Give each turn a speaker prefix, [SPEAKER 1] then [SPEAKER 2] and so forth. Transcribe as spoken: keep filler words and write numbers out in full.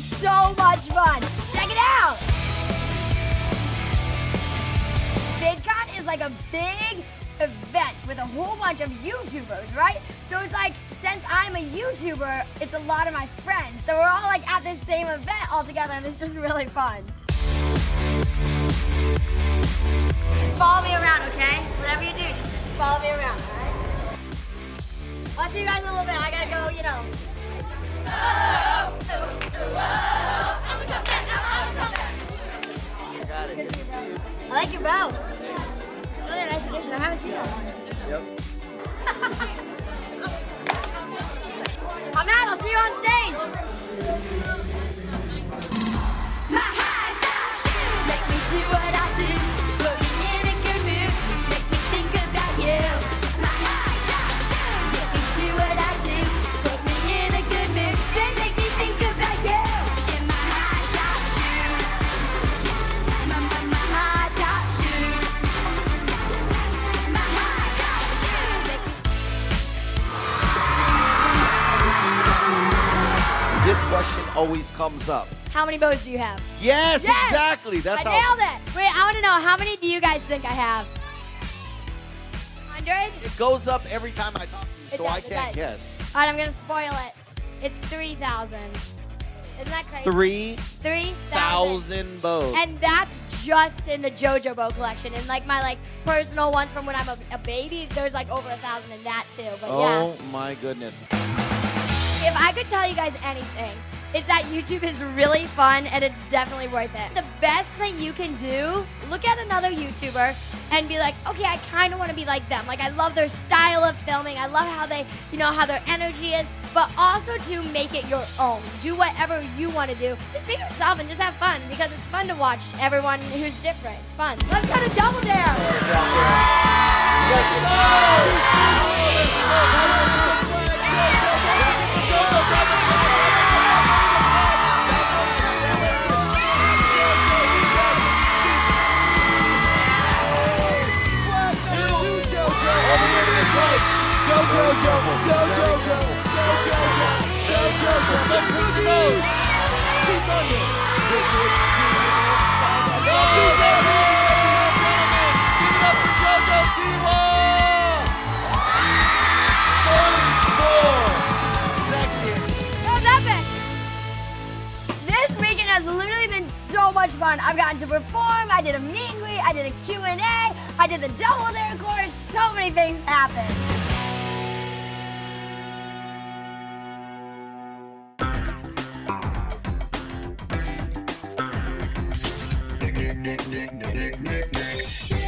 [SPEAKER 1] so much fun. Check it out. VidCon is like a big event with a whole bunch of YouTubers, right? So it's like, since I'm a YouTuber, it's a lot of my friends. So we're all like at this same event all together, and it's just really fun. Just follow me around, okay? Whatever you do, just, just follow me around, all right? I'll see you guys in a little bit. I gotta go, you know. Oh, oh, oh, oh. I'm gonna come back. I'm gonna come back.
[SPEAKER 2] I got it. Good to see you.
[SPEAKER 1] I like your bow. It's really a nice addition. I haven't seen that one.
[SPEAKER 2] Yep.
[SPEAKER 1] I'm out. I'll see you on stage. My high top shoes make me do what I do. Put me in a good mood. Make me think about you. My high top shoes make me do what I do. Put me in a good mood. They make me think about you. In my high top shoes. My, my, my high top shoes. My high top shoes make me.
[SPEAKER 2] This question always comes up.
[SPEAKER 1] How many bows do you have?
[SPEAKER 2] Yes,
[SPEAKER 1] Yes!
[SPEAKER 2] exactly. That's
[SPEAKER 1] I
[SPEAKER 2] how
[SPEAKER 1] nailed it. Wait, I want to know, how many do you guys think I have? one hundred?
[SPEAKER 2] it goes up every time I talk to you,
[SPEAKER 1] It
[SPEAKER 2] so
[SPEAKER 1] does,
[SPEAKER 2] I
[SPEAKER 1] it
[SPEAKER 2] can't
[SPEAKER 1] does.
[SPEAKER 2] guess.
[SPEAKER 1] All right, I'm going to spoil it. It's three thousand. Isn't that crazy?
[SPEAKER 2] Three
[SPEAKER 1] three thousand.
[SPEAKER 2] thousand bows.
[SPEAKER 1] And that's just in the JoJo bow collection. And like my like personal ones from when I'm a, a baby, there's like over a thousand in that too. But yeah.
[SPEAKER 2] Oh my goodness.
[SPEAKER 1] If I could tell you guys anything, it's that YouTube is really fun and it's definitely worth it. The best thing you can do, look at another YouTuber and be like, okay, I kind of want to be like them. Like, I love their style of filming. I love how they, you know, how their energy is, but also to make it your own. Do whatever you want to do. Just be yourself and just have fun because it's fun to watch everyone who's different. It's fun. Let's go to Double Dare.
[SPEAKER 2] You guys can-
[SPEAKER 3] Go Jojo! Go Jojo! Go Jojo! Go Jojo! Let's move the nose! Keep under! Keep it up for Jojo Siwa! forty-four seconds.
[SPEAKER 1] That was epic. This weekend has literally been so much fun. I've gotten to perform, I did a meet and greet, I did a Q and A, I did the Double Dare course, so many things happened.
[SPEAKER 4] Nick, Nick, Nick, Nick, Nick, Nick, Nick.